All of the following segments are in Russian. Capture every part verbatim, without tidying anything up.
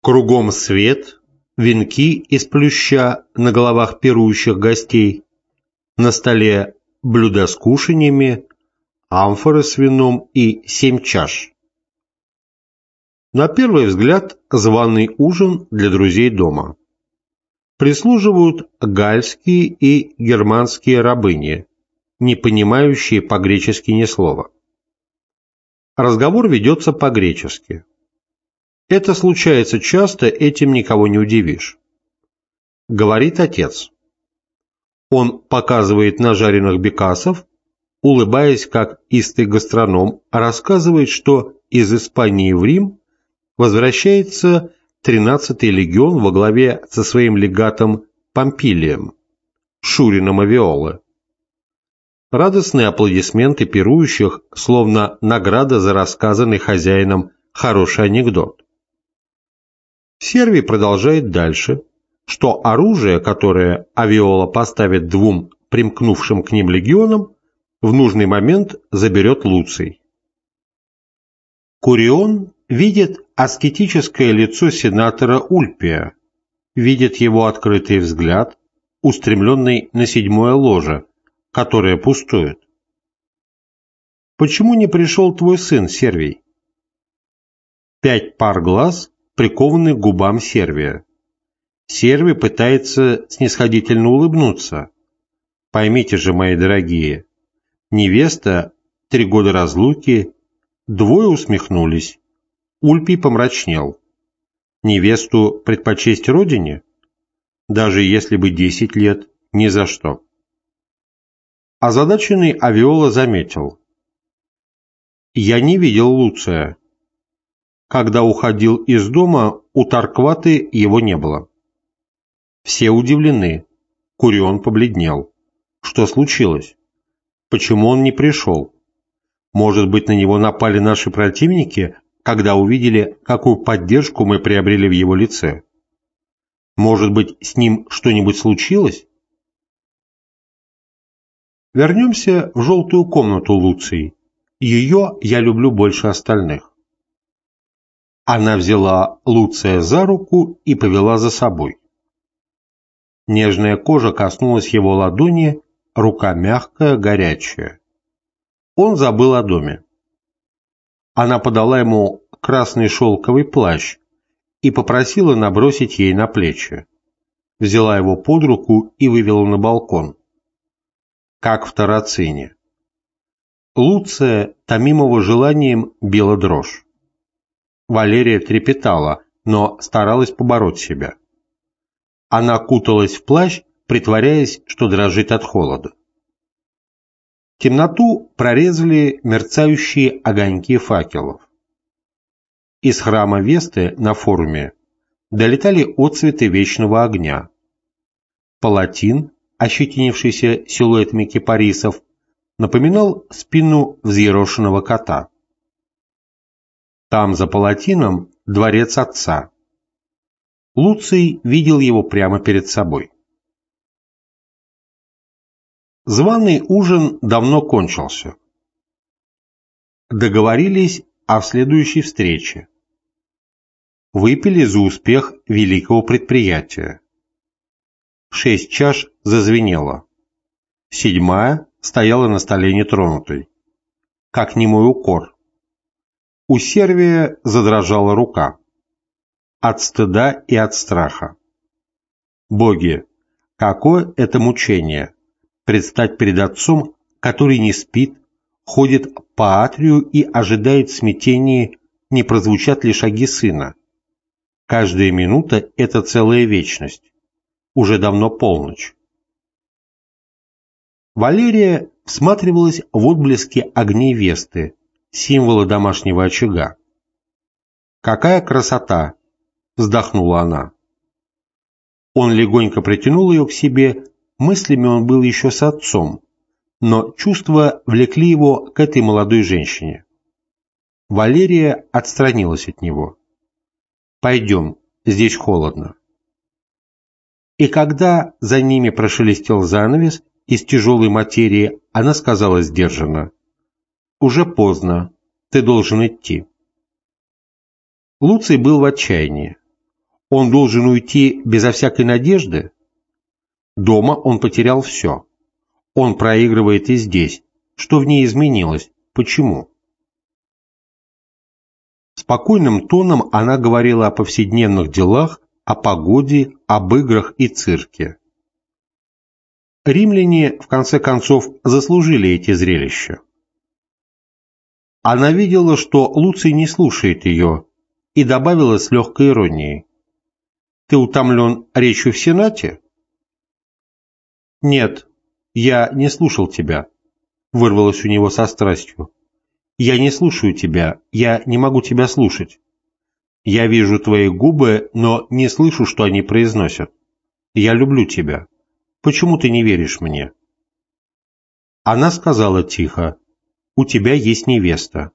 Кругом свет, венки из плюща на головах пирующих гостей, на столе блюда с кушаньями, амфоры с вином и семь чаш. На первый взгляд званый ужин для друзей дома. Прислуживают гальские и германские рабыни, не понимающие по-гречески ни слова. Разговор ведется по-гречески. Это случается часто, этим никого не удивишь. Говорит отец. Он показывает на жареных бекасов, улыбаясь как истый гастроном, рассказывает, что из Испании в Рим возвращается тринадцатый легион во главе со своим легатом Помпилием, Шурином Авиолы. Радостные аплодисменты пирующих, словно награда за рассказанный хозяином хороший анекдот. Сервий продолжает дальше, что оружие, которое Авиола поставит двум примкнувшим к ним легионам, в нужный момент заберет Луций. Курион видит аскетическое лицо сенатора Ульпия, видит его открытый взгляд, устремленный на седьмое ложе, которое пустует. Почему не пришел твой сын, Сервий? Пять пар глаз прикованы к губам Сервия. Сервий пытается снисходительно улыбнуться. Поймите же, мои дорогие, невеста, три года разлуки, двое усмехнулись. Ульпий помрачнел. Невесту предпочесть родине? Даже если бы десять лет, ни за что. Озадаченный Авиола заметил. Я не видел Луция. Когда уходил из дома, у Таркваты его не было. Все удивлены. Курион побледнел. Что случилось? Почему он не пришел? Может быть, на него напали наши противники, когда увидели, какую поддержку мы приобрели в его лице? Может быть, с ним что-нибудь случилось? Вернемся в желтую комнату Луций. Ее я люблю больше остальных. Она взяла Луция за руку и повела за собой. Нежная кожа коснулась его ладони, рука мягкая, горячая. Он забыл о доме. Она подала ему красный шелковый плащ и попросила набросить ей на плечи. Взяла его под руку и вывела на балкон. Как в Тарацине. Луция, томимого желанием, била дрожь. Валерия трепетала, но старалась побороть себя. Она куталась в плащ, притворяясь, что дрожит от холода. Темноту прорезали мерцающие огоньки факелов. Из храма Весты на форуме долетали отцветы вечного огня. Палатин, ощетинившийся силуэтами кипарисов, напоминал спину взъерошенного кота. Там, за палатином, дворец отца. Луций видел его прямо перед собой. Званый ужин давно кончился. Договорились о следующей встрече. Выпили за успех великого предприятия. Шесть чаш зазвенело. Седьмая стояла на столе нетронутой. Как немой укор. У Сервия задрожала рука. От стыда и от страха. Боги, какое это мучение! Предстать перед отцом, который не спит, ходит по атрию и ожидает в смятении, не прозвучат ли шаги сына. Каждая минута – это целая вечность. Уже давно полночь. Валерия всматривалась в отблески огней Весты, символа домашнего очага. «Какая красота!» – вздохнула она. Он легонько притянул ее к себе, мыслями он был еще с отцом, но чувства влекли его к этой молодой женщине. Валерия отстранилась от него. «Пойдем, здесь холодно». И когда за ними прошелестел занавес из тяжелой материи, она сказала сдержанно: «Уже поздно, ты должен идти». Луций был в отчаянии. Он должен уйти безо всякой надежды? Дома он потерял все. Он проигрывает и здесь. Что в ней изменилось? Почему? Спокойным тоном она говорила о повседневных делах, о погоде, об играх и цирке. Римляне, в конце концов, заслужили эти зрелища. Она видела, что Луций не слушает ее, и добавила с легкой иронией: «Ты утомлен речью в Сенате?» «Нет, я не слушал тебя», — вырвалось у него со страстью. «Я не слушаю тебя, я не могу тебя слушать. Я вижу твои губы, но не слышу, что они произносят. Я люблю тебя. Почему ты не веришь мне?» Она сказала тихо: «У тебя есть невеста».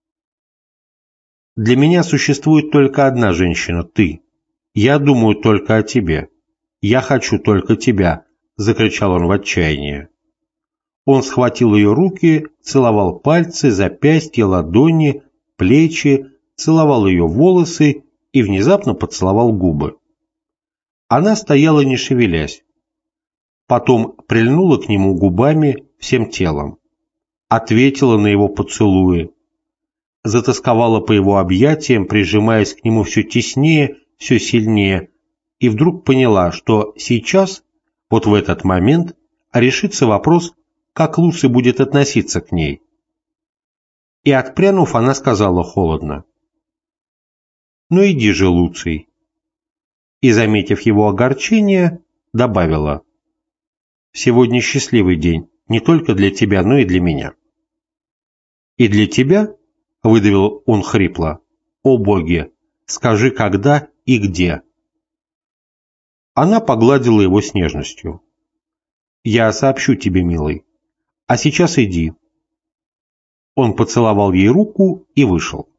«Для меня существует только одна женщина, ты. Я думаю только о тебе. Я хочу только тебя», — закричал он в отчаянии. Он схватил ее руки, целовал пальцы, запястья, ладони, плечи, целовал ее волосы и внезапно поцеловал губы. Она стояла, не шевелясь. Потом прильнула к нему губами, всем телом. Ответила на его поцелуи. Затосковала по его объятиям, прижимаясь к нему все теснее, все сильнее, и вдруг поняла, что сейчас, вот в этот момент, решится вопрос, как Луций будет относиться к ней. И, отпрянув, она сказала холодно: «Ну иди же, Луций». И, заметив его огорчение, добавила: «Сегодня счастливый день, не только для тебя, но и для меня». «И для тебя?» — выдавил он хрипло. «О боги, скажи, когда и где?» Она погладила его с нежностью. «Я сообщу тебе, милый. А сейчас иди». Он поцеловал ей руку и вышел.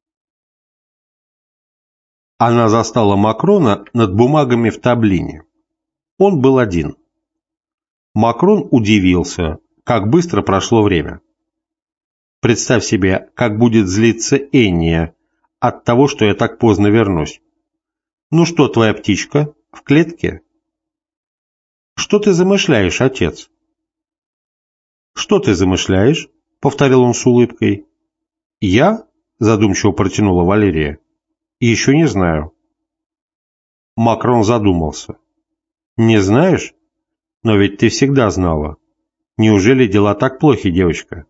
Она застала Макрона над бумагами в таблине. Он был один. Макрон удивился, как быстро прошло время. Представь себе, как будет злиться Энния от того, что я так поздно вернусь. «Ну что, твоя птичка, в клетке?» «Что ты замышляешь, отец?» «Что ты замышляешь?» — повторил он с улыбкой. «Я?» — задумчиво протянула Валерия. «Еще не знаю». Макрон задумался. «Не знаешь? Но ведь ты всегда знала. Неужели дела так плохи, девочка?»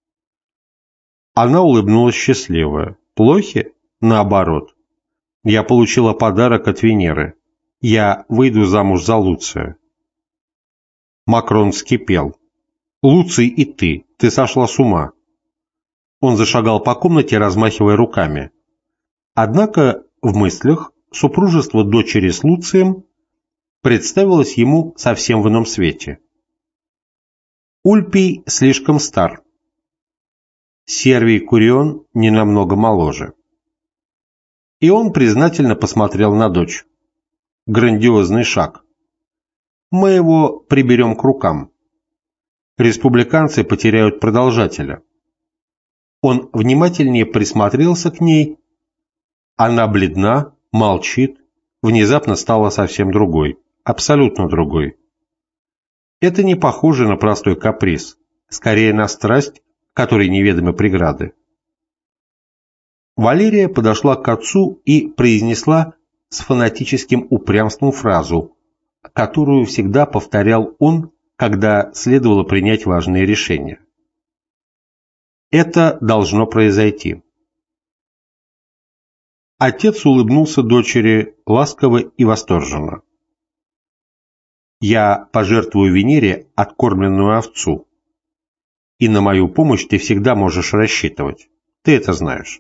Она улыбнулась счастливая. «Плохи? Наоборот. Я получила подарок от Венеры. Я выйду замуж за Луция». Макрон вскипел. «Луций и ты, ты сошла с ума». Он зашагал по комнате, размахивая руками. Однако в мыслях супружество дочери с Луцием представилось ему совсем в ином свете. Ульпий слишком стар. Сервий Курион ненамного моложе. И он признательно посмотрел на дочь. Грандиозный шаг. Мы его приберем к рукам. Республиканцы потеряют продолжателя. Он внимательнее присмотрелся к ней. Она бледна, молчит, внезапно стала совсем другой, абсолютно другой. Это не похоже на простой каприз, скорее на страсть, которой неведомы преграды. Валерия подошла к отцу и произнесла с фанатическим упрямством фразу, которую всегда повторял он, когда следовало принять важные решения. Это должно произойти. Отец улыбнулся дочери ласково и восторженно. «Я пожертвую Венере откормленную овцу, и на мою помощь ты всегда можешь рассчитывать. Ты это знаешь».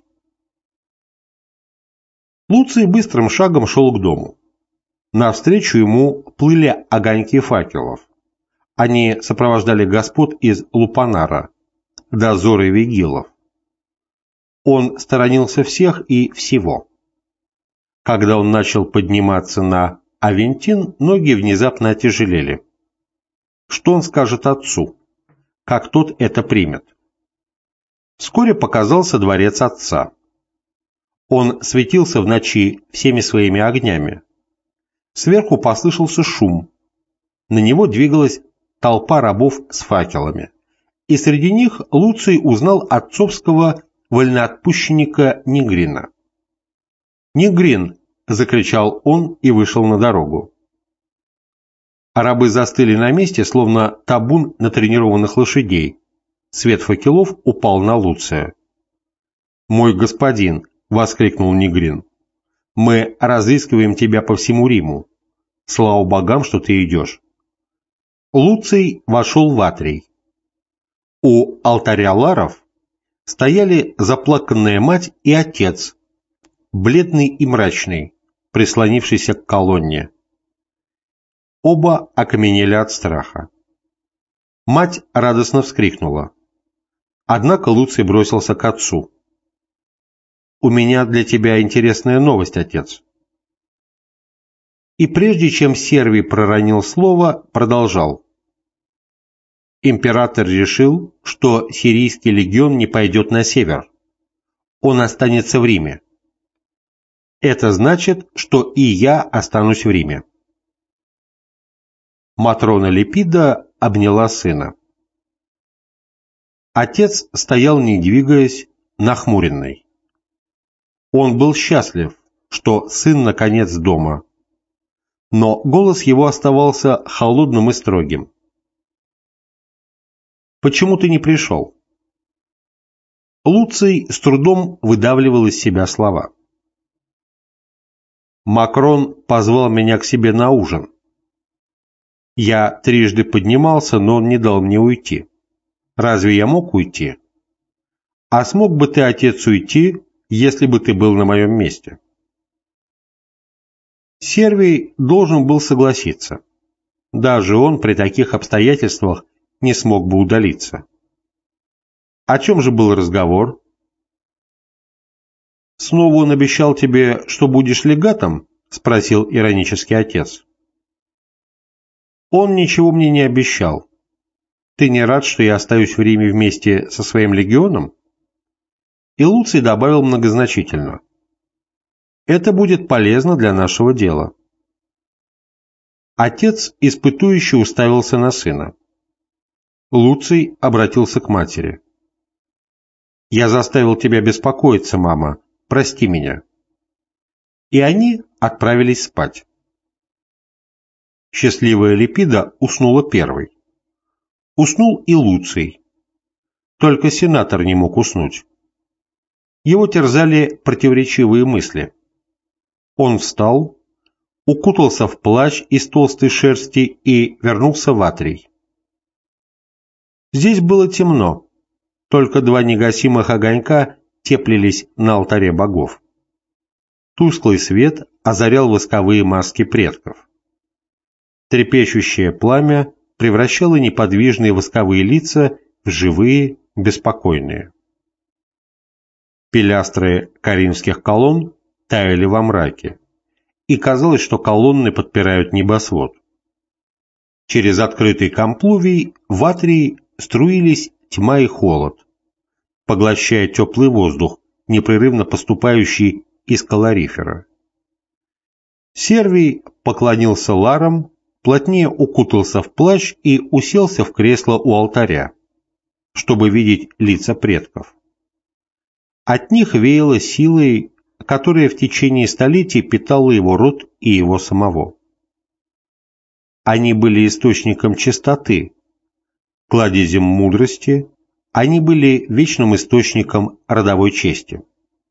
Луций быстрым шагом шел к дому. Навстречу ему плыли огоньки факелов. Они сопровождали господ из Лупанара, дозоры вигилов. Он сторонился всех и всего. Когда он начал подниматься на Авентин, ноги внезапно отяжелели. Что он скажет отцу? Как тот это примет? Вскоре показался дворец отца. Он светился в ночи всеми своими огнями. Сверху послышался шум. На него двигалась толпа рабов с факелами. И среди них Луций узнал отцовского вольноотпущенника Нигрина. «Нигрин!» – закричал он и вышел на дорогу. А рабы застыли на месте, словно табун натренированных лошадей. Свет факелов упал на Луция. «Мой господин!» – воскликнул Нигрин. «Мы разыскиваем тебя по всему Риму. Слава богам, что ты идешь». Луций вошел в Атрий. У алтаря Ларов стояли заплаканная мать и отец, бледный и мрачный, прислонившийся к колонне. Оба окаменели от страха. Мать радостно вскрикнула. Однако Луций бросился к отцу. «У меня для тебя интересная новость, отец». И прежде чем Сервий проронил слово, продолжал. Император решил, что сирийский легион не пойдет на север. Он останется в Риме. Это значит, что и я останусь в Риме. Матрона Липида обняла сына. Отец стоял, не двигаясь, нахмуренный. Он был счастлив, что сын наконец дома. Но голос его оставался холодным и строгим. «Почему ты не пришел?» Луций с трудом выдавливал из себя слова. «Макрон позвал меня к себе на ужин. Я трижды поднимался, но он не дал мне уйти. Разве я мог уйти? А смог бы ты, отец, уйти, если бы ты был на моем месте?» Сервий должен был согласиться. Даже он при таких обстоятельствах не смог бы удалиться. О чем же был разговор? «Снова он обещал тебе, что будешь легатом?» – спросил иронически отец. «Он ничего мне не обещал. Ты не рад, что я остаюсь в Риме вместе со своим легионом?» И Луций добавил многозначительно. «Это будет полезно для нашего дела». Отец испытующе уставился на сына. Луций обратился к матери. «Я заставил тебя беспокоиться, мама. Прости меня». И они отправились спать. Счастливая Липида уснула первой. Уснул и Луций. Только сенатор не мог уснуть. Его терзали противоречивые мысли. Он встал, укутался в плащ из толстой шерсти и вернулся в Атрий. Здесь было темно, только два негасимых огонька теплились на алтаре богов. Тусклый свет озарял восковые маски предков. Трепещущее пламя превращало неподвижные восковые лица в живые, беспокойные. Пилястры коринфских колонн таяли во мраке, и казалось, что колонны подпирают небосвод. Через открытый комплувий в Атрии струились тьма и холод, поглощая теплый воздух, непрерывно поступающий из калорифера. Сервий поклонился Ларам, плотнее укутался в плащ и уселся в кресло у алтаря, чтобы видеть лица предков. От них веяло силой, которая в течение столетий питала его род и его самого. Они были источником чистоты, кладезем мудрости, они были вечным источником родовой чести.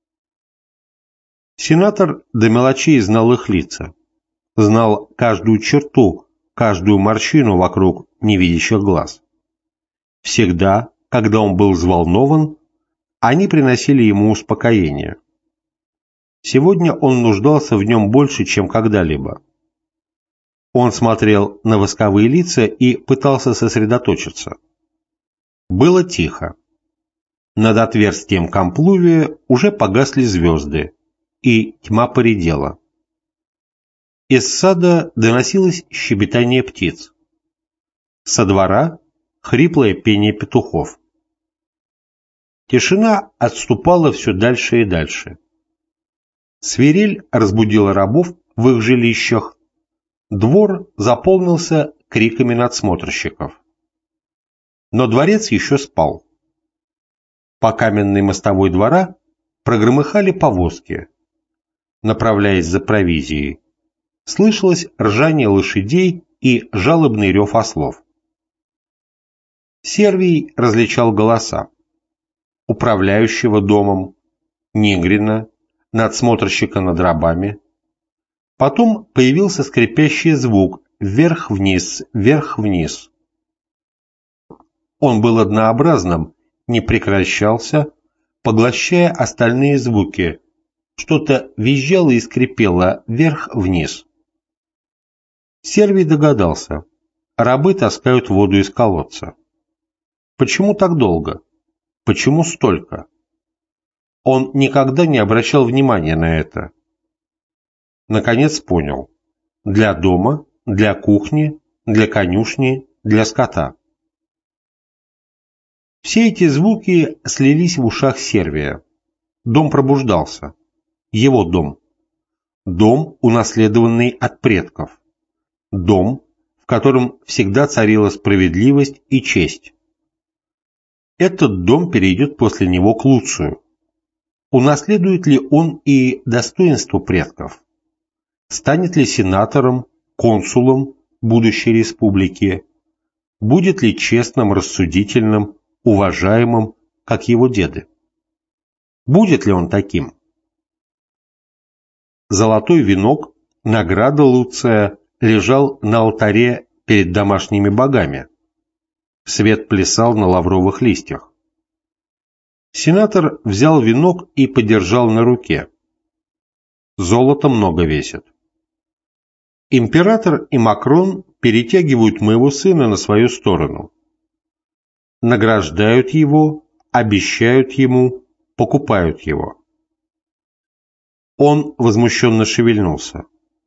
Сенатор до мелочей знал их лица, знал каждую черту, каждую морщину вокруг невидящих глаз. Всегда, когда он был взволнован, они приносили ему успокоение. Сегодня он нуждался в нем больше, чем когда-либо. Он смотрел на восковые лица и пытался сосредоточиться. Было тихо. Над отверстием комплувия уже погасли звезды, и тьма поредела. Из сада доносилось щебетание птиц. Со двора — хриплое пение петухов. Тишина отступала все дальше и дальше. Свирель разбудила рабов в их жилищах. Двор заполнился криками надсмотрщиков. Но дворец еще спал. По каменной мостовой двора прогромыхали повозки, направляясь за провизией. Слышалось ржание лошадей и жалобный рев ослов. Сервий различал голоса управляющего домом, Нигрина, надсмотрщика над рабами. Потом появился скрипящий звук вверх-вниз, вверх-вниз. Он был однообразным, не прекращался, поглощая остальные звуки. Что-то визжало и скрипело вверх-вниз. Сервий догадался. Рабы таскают воду из колодца. Почему так долго? Почему столько? Он никогда не обращал внимания на это. Наконец понял. Для дома, для кухни, для конюшни, для скота. Все эти звуки слились в ушах Сервия. Дом пробуждался. Его дом. Дом, унаследованный от предков. Дом, в котором всегда царила справедливость и честь. Этот дом перейдет после него к Луцию. Унаследует ли он и достоинство предков? Станет ли сенатором, консулом будущей республики? Будет ли честным, рассудительным, уважаемым, как его деды? Будет ли он таким? Золотой венок, награда Луция, лежал на алтаре перед домашними богами. Свет плясал на лавровых листьях. Сенатор взял венок и подержал на руке. Золото много весит. Император и Макрон перетягивают моего сына на свою сторону. Награждают его, обещают ему, покупают его. Он возмущенно шевельнулся.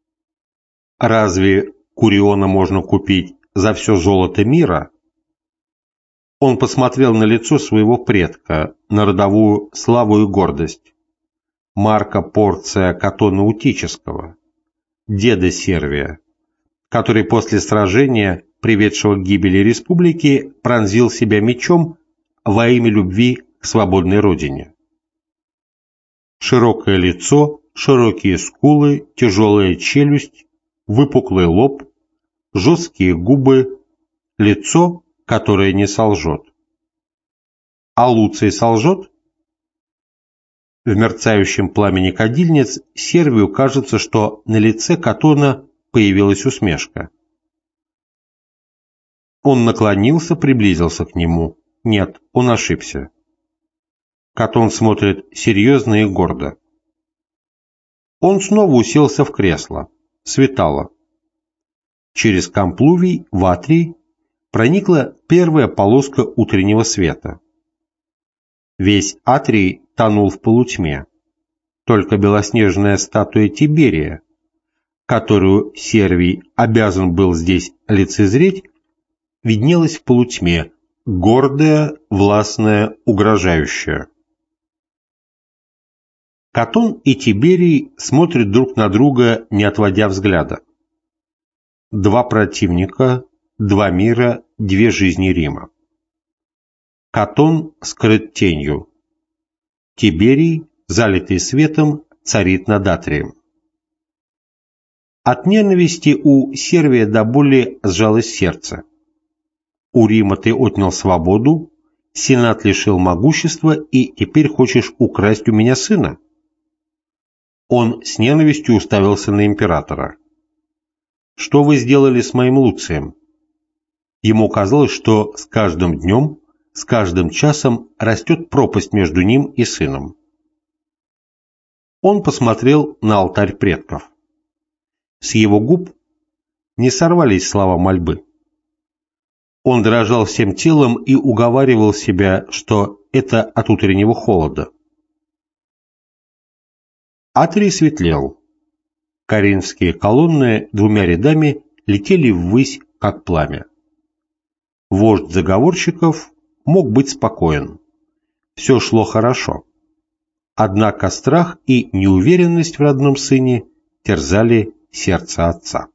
Разве Куриона можно купить за все золото мира? Он посмотрел на лицо своего предка, на родовую славу и гордость. Марка Порция Катона Утического, деда Сервия, который после сражения, приведшего к гибели республики, пронзил себя мечом во имя любви к свободной родине. Широкое лицо, широкие скулы, тяжелая челюсть, выпуклый лоб, жесткие губы, лицо, которое не солжет. А Луций солжет? В мерцающем пламени кадильниц Сервию кажется, что на лице Катона появилась усмешка. Он наклонился, приблизился к нему. Нет, он ошибся. Катон смотрит серьезно и гордо. Он снова уселся в кресло. Светало. Через комплувий в атрий проникла первая полоска утреннего света. Весь атрий тонул в полутьме. Только белоснежная статуя Тиберия, которую Сервий обязан был здесь лицезреть, виднелась в полутьме, гордая, властная, угрожающая. Катон и Тиберий смотрят друг на друга, не отводя взгляда. Два противника, два мира, две жизни Рима. Катон скрыт тенью. Тиберий, залитый светом, царит над атрием. От ненависти у Сервия до боли сжалось сердце. У Рима ты отнял свободу, Сенат лишил могущества, и теперь хочешь украсть у меня сына? Он с ненавистью уставился на императора. Что вы сделали с моим Луцием? Ему казалось, что с каждым днем, с каждым часом растет пропасть между ним и сыном. Он посмотрел на алтарь предков. С его губ не сорвались слова мольбы. Он дрожал всем телом и уговаривал себя, что это от утреннего холода. Атрий светлел. Коринфские колонны двумя рядами летели ввысь, как пламя. Вождь заговорщиков мог быть спокоен. Все шло хорошо. Однако страх и неуверенность в родном сыне терзали сердце отца.